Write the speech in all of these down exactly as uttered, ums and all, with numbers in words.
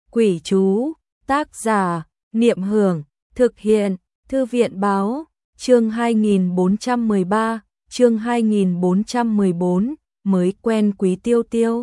Quỷ chú, tác giả, Niệm Hưởng, thực hiện, Thư viện báo, chương hai nghìn bốn trăm mười ba, chương hai nghìn bốn trăm mười bốn, mới quen Quý Tiêu Tiêu.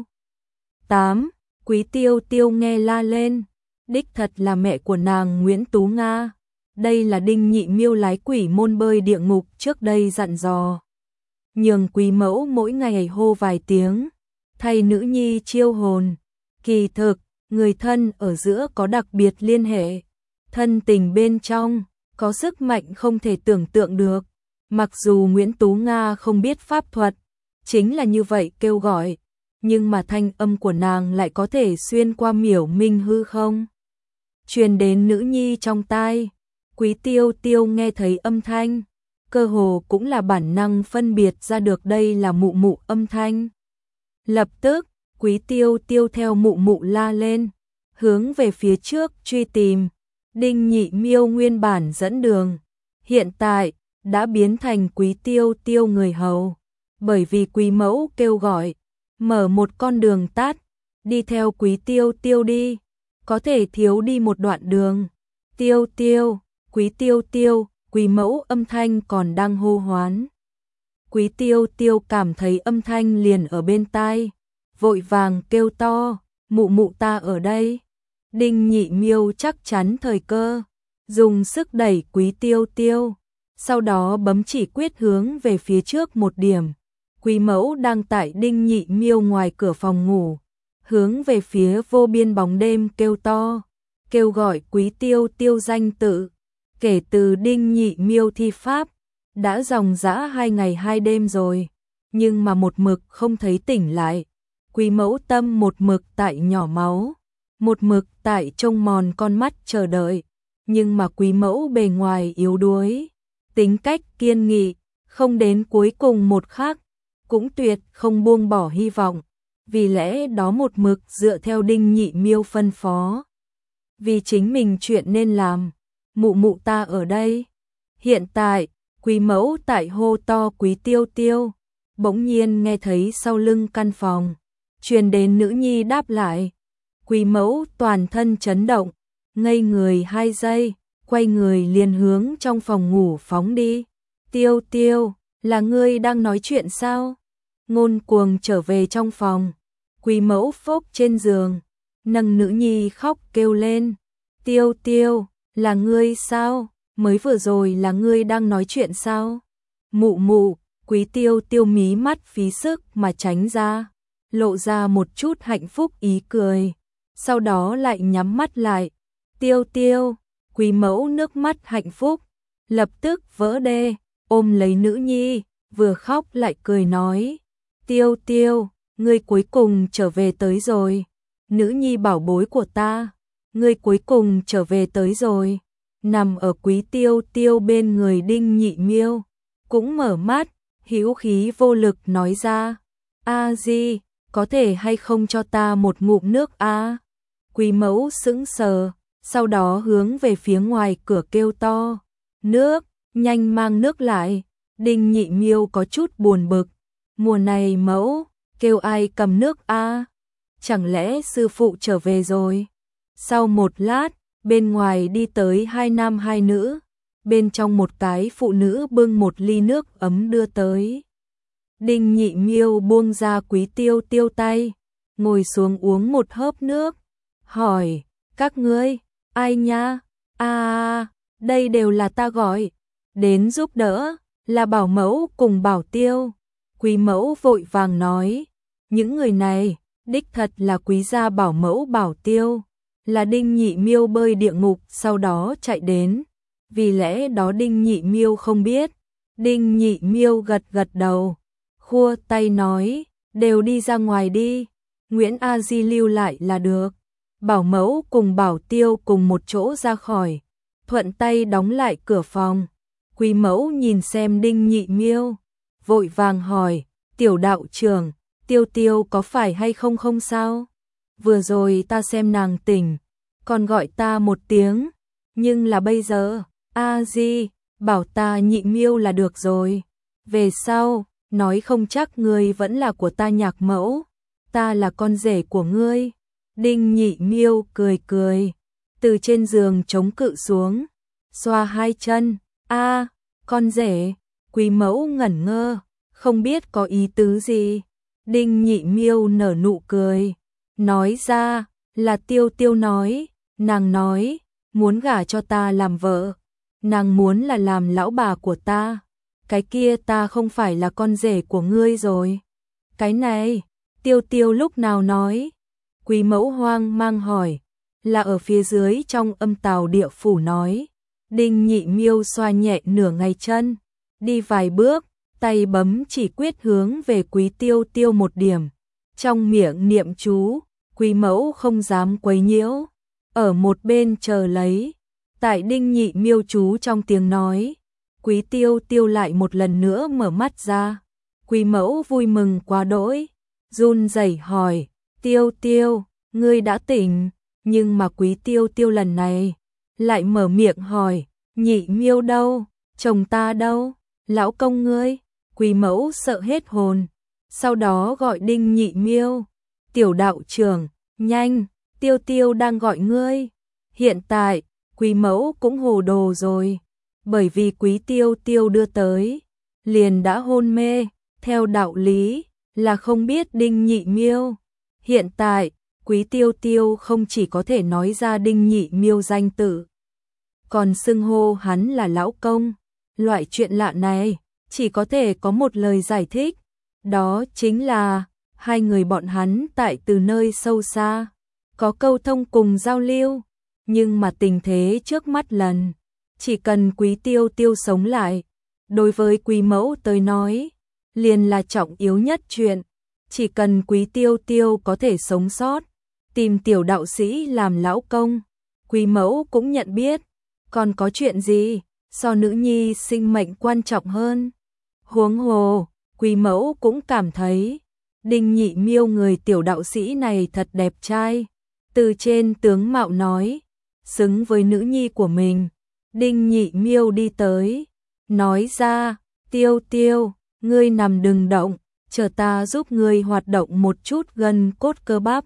tám. Quý Tiêu Tiêu nghe la lên, đích thật là mẹ của nàng Nguyễn Tú Nga. Đây là Đinh Nhị Miêu lái quỷ môn bơi địa ngục trước đây dặn dò. Nhường Quý mẫu mỗi ngày hô vài tiếng, thay nữ nhi chiêu hồn. Kỳ thực, người thân ở giữa có đặc biệt liên hệ, thân tình bên trong, có sức mạnh không thể tưởng tượng được. Mặc dù Nguyễn Tú Nga không biết pháp thuật, chính là như vậy kêu gọi, nhưng mà thanh âm của nàng lại có thể xuyên qua miểu minh hư không, truyền đến nữ nhi trong tai. Quý Tiêu Tiêu nghe thấy âm thanh, cơ hồ cũng là bản năng phân biệt ra được đây là mụ mụ âm thanh. Lập tức, Quý Tiêu Tiêu theo mụ mụ la lên, hướng về phía trước truy tìm. Đinh Nhị Miêu nguyên bản dẫn đường, hiện tại đã biến thành Quý Tiêu Tiêu người hầu, bởi vì Quý mẫu kêu gọi, mở một con đường tắt, đi theo Quý Tiêu Tiêu đi, có thể thiếu đi một đoạn đường. Tiêu Tiêu, Quý Tiêu Tiêu, Quý mẫu âm thanh còn đang hô hoán. Quý Tiêu Tiêu cảm thấy âm thanh liền ở bên tai, vội vàng kêu to, mụ mụ ta ở đây. Đinh Nhị Miêu chắc chắn thời cơ, dùng sức đẩy Quý Tiêu Tiêu, sau đó bấm chỉ quyết hướng về phía trước một điểm. Quý mẫu đang tại Đinh Nhị Miêu ngoài cửa phòng ngủ, hướng về phía vô biên bóng đêm kêu to, kêu gọi Quý Tiêu Tiêu danh tự. Kể từ Đinh Nhị Miêu thi pháp, đã dòng dã hai ngày hai đêm rồi, nhưng mà một mực không thấy tỉnh lại. Quý mẫu tâm một mực tại nhỏ máu, một mực tại trông mòn con mắt chờ đợi, nhưng mà Quý mẫu bề ngoài yếu đuối, tính cách kiên nghị, không đến cuối cùng một khắc, cũng tuyệt không buông bỏ hy vọng, vì lẽ đó một mực dựa theo Đinh Nhị Miêu phân phó. Vì chính mình chuyện nên làm, mụ mụ ta ở đây. Hiện tại, Quý mẫu tại hô to Quý Tiêu Tiêu, bỗng nhiên nghe thấy sau lưng căn phòng, truyền đến nữ nhi đáp lại. Quý mẫu toàn thân chấn động, ngây người hai giây, quay người liền hướng trong phòng ngủ phóng đi. Tiêu Tiêu, là ngươi đang nói chuyện sao? Ngôn Cuồng trở về trong phòng, Quý mẫu phốc trên giường, nâng nữ nhi khóc kêu lên. Tiêu Tiêu, là ngươi sao? Mới vừa rồi là ngươi đang nói chuyện sao? Mụ mụ, Quý Tiêu Tiêu mí mắt phí sức mà tránh ra, lộ ra một chút hạnh phúc ý cười, sau đó lại nhắm mắt lại. Tiêu Tiêu, Quý mẫu nước mắt hạnh phúc, lập tức vỡ đê, ôm lấy nữ nhi, vừa khóc lại cười nói. Tiêu Tiêu, ngươi cuối cùng trở về tới rồi, nữ nhi bảo bối của ta, ngươi cuối cùng trở về tới rồi. Nằm ở Quý Tiêu Tiêu bên người Đinh Nhị Miêu, cũng mở mắt, hữu khí vô lực nói ra. A Di, có thể hay không cho ta một ngụm nước a? Quý mẫu sững sờ, sau đó hướng về phía ngoài cửa kêu to. Nước, nhanh mang nước lại. Đinh Nhị Miêu có chút buồn bực. Mùa này mẫu, kêu ai cầm nước a? Chẳng lẽ sư phụ trở về rồi? Sau một lát, bên ngoài đi tới hai nam hai nữ, bên trong một cái phụ nữ bưng một ly nước ấm đưa tới. Đinh Nhị Miêu buông ra Quý Tiêu Tiêu tay, ngồi xuống uống một hớp nước, hỏi, các ngươi, ai nha? À, đây đều là ta gọi, đến giúp đỡ, là Bảo Mẫu cùng Bảo Tiêu. Quý mẫu vội vàng nói, những người này, đích thật là Quý gia Bảo Mẫu Bảo Tiêu, là Đinh Nhị Miêu bơi địa ngục sau đó chạy đến, vì lẽ đó Đinh Nhị Miêu không biết. Đinh Nhị Miêu gật gật đầu, khua tay nói, đều đi ra ngoài đi, Nguyễn A Di lưu lại là được. Bảo Mẫu cùng Bảo Tiêu cùng một chỗ ra khỏi, thuận tay đóng lại cửa phòng. Quý mẫu nhìn xem Đinh Nhị Miêu, vội vàng hỏi, tiểu đạo trưởng, Tiêu Tiêu có phải hay không không sao? Vừa rồi ta xem nàng tỉnh, còn gọi ta một tiếng, nhưng là bây giờ, A Di, bảo ta Nhị Miêu là được rồi. Về sau, nói không chắc ngươi vẫn là của ta nhạc mẫu, ta là con rể của ngươi. Đinh Nhị Miêu cười cười, từ trên giường chống cự xuống, xoa hai chân, a, con rể. Quý mẫu ngẩn ngơ, không biết có ý tứ gì. Đinh Nhị Miêu nở nụ cười, nói ra, là Tiêu Tiêu nói, nàng nói, muốn gả cho ta làm vợ, nàng muốn là làm lão bà của ta, cái kia ta không phải là con rể của ngươi rồi. Cái này, Tiêu Tiêu lúc nào nói? Quý mẫu hoang mang hỏi, là ở phía dưới trong âm tào địa phủ nói. Đinh Nhị Miêu xoa nhẹ nửa ngày chân, đi vài bước, tay bấm chỉ quyết hướng về Quý Tiêu Tiêu một điểm, trong miệng niệm chú. Quý mẫu không dám quấy nhiễu, ở một bên chờ lấy. Tại Đinh Nhị Miêu chú trong tiếng nói, Quý Tiêu Tiêu lại một lần nữa mở mắt ra. Quý mẫu vui mừng quá đỗi, run rẩy hỏi, Tiêu Tiêu, ngươi đã tỉnh? Nhưng mà Quý Tiêu Tiêu lần này lại mở miệng hỏi, Nhị Miêu đâu? Chồng ta đâu? Lão công ngươi? Quý mẫu sợ hết hồn, sau đó gọi Đinh Nhị Miêu, tiểu đạo trưởng, nhanh, Tiêu Tiêu đang gọi ngươi. Hiện tại, Quý mẫu cũng hồ đồ rồi, bởi vì Quý Tiêu Tiêu đưa tới, liền đã hôn mê, theo đạo lý, là không biết Đinh Nhị Miêu. Hiện tại, Quý Tiêu Tiêu không chỉ có thể nói ra Đinh Nhị Miêu danh tự, còn xưng hô hắn là lão công. Loại chuyện lạ này, chỉ có thể có một lời giải thích, đó chính là hai người bọn hắn tại từ nơi sâu xa, có câu thông cùng giao lưu. Nhưng mà tình thế trước mắt lần, chỉ cần Quý Tiêu Tiêu sống lại, đối với Quý mẫu tới nói, liền là trọng yếu nhất chuyện. Chỉ cần Quý Tiêu Tiêu có thể sống sót, tìm tiểu đạo sĩ làm lão công, Quý mẫu cũng nhận biết, còn có chuyện gì so nữ nhi sinh mệnh quan trọng hơn. Huống hồ, Quý mẫu cũng cảm thấy Đinh Nhị Miêu người tiểu đạo sĩ này thật đẹp trai, từ trên tướng mạo nói, xứng với nữ nhi của mình. Đinh Nhị Miêu đi tới, nói ra, Tiêu Tiêu, ngươi nằm đừng động, chờ ta giúp ngươi hoạt động một chút gân cốt cơ bắp.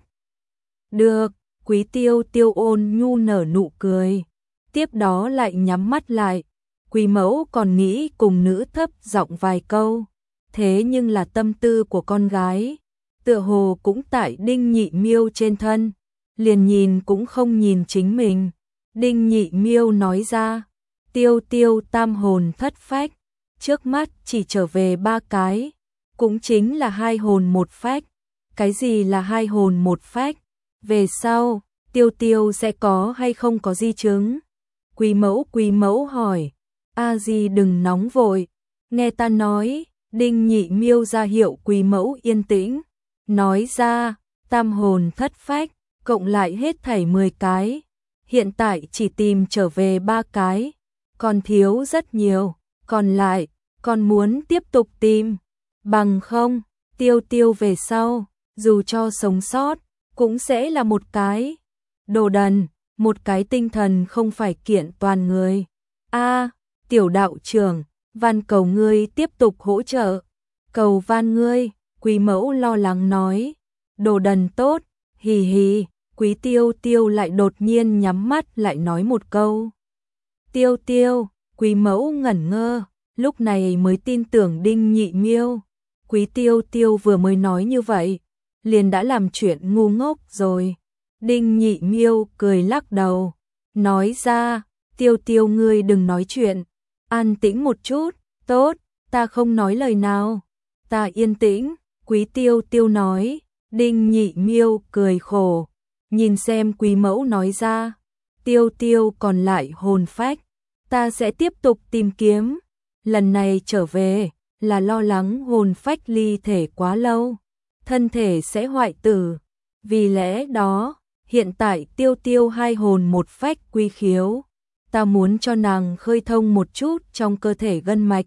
Được. Quý Tiêu Tiêu ôn nhu nở nụ cười, tiếp đó lại nhắm mắt lại. Quý mẫu còn nghĩ cùng nữ thấp giọng vài câu, thế nhưng là tâm tư của con gái tựa hồ cũng tại Đinh Nhị Miêu trên thân, liền nhìn cũng không nhìn chính mình. Đinh Nhị Miêu nói ra, Tiêu Tiêu tam hồn thất phách, trước mắt chỉ trở về ba cái, cũng chính là hai hồn một phách. Cái gì là hai hồn một phách? Về sau, Tiêu Tiêu sẽ có hay không có di chứng? Quý mẫu quý mẫu hỏi, a di đừng nóng vội, nghe ta nói. Đinh Nhị Miêu ra hiệu Quý mẫu yên tĩnh, nói ra, tam hồn thất phách, cộng lại hết thảy mười cái, hiện tại chỉ tìm trở về ba cái, còn thiếu rất nhiều, còn lại, còn muốn tiếp tục tìm, bằng không, Tiêu Tiêu về sau, dù cho sống sót, cũng sẽ là một cái đồ đần, một cái tinh thần không phải kiện toàn người. A, tiểu đạo trưởng, van cầu ngươi tiếp tục hỗ trợ, cầu van ngươi. Quý mẫu lo lắng nói, đồ đần tốt, hì hì. Quý Tiêu Tiêu lại đột nhiên nhắm mắt lại nói một câu. Tiêu Tiêu, Quý mẫu ngẩn ngơ, lúc này mới tin tưởng Đinh Nhị Miêu. Quý Tiêu Tiêu vừa mới nói như vậy, liền đã làm chuyện ngu ngốc rồi. Đinh Nhị Miêu cười lắc đầu, nói ra, Tiêu Tiêu ngươi đừng nói chuyện, an tĩnh một chút. Tốt, ta không nói lời nào, ta yên tĩnh. Quý Tiêu Tiêu nói. Đinh Nhị Miêu cười khổ, nhìn xem Quý mẫu nói ra, Tiêu Tiêu còn lại hồn phách, ta sẽ tiếp tục tìm kiếm, lần này trở về là lo lắng hồn phách ly thể quá lâu, thân thể sẽ hoại tử, vì lẽ đó, hiện tại Tiêu Tiêu hai hồn một phách quy khiếu, ta muốn cho nàng khơi thông một chút trong cơ thể gân mạch,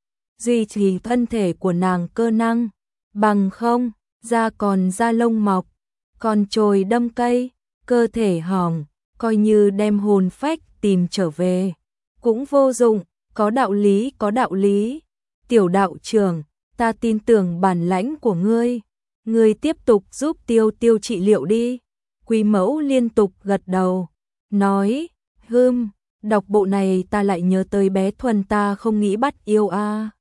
duy trì thân thể của nàng cơ năng, bằng không, da còn da lông mọc, còn chồi đâm cây, cơ thể hỏng, coi như đem hồn phách tìm trở về, cũng vô dụng. Có đạo lý, có đạo lý. Tiểu đạo trưởng, ta tin tưởng bản lãnh của ngươi, ngươi tiếp tục giúp Tiêu Tiêu trị liệu đi. Quý Mẫu liên tục gật đầu, nói, hưm, đọc bộ này ta lại nhớ tới bé Thuần ta không nghĩ bắt yêu a.